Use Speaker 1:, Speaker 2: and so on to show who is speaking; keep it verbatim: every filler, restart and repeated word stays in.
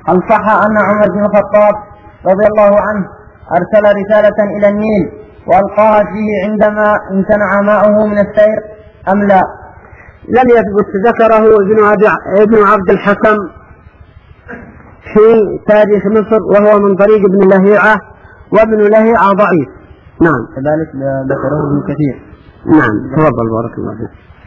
Speaker 1: هل صح أن عمر بن الخطاب رضي الله عنه أرسل رسالة إلى النيل وألقاها فيه عندما امتنع ماؤه من السير أم لا؟
Speaker 2: لم يثبت. ذكره ابن عبد الحكم في تاريخ مصر وهو من طريق ابن لهيعة، وابن لهيعة ضعيف. نعم.
Speaker 1: كذلك ذكره ابن كثير.
Speaker 2: نعم. تفضل بارك الله فيك.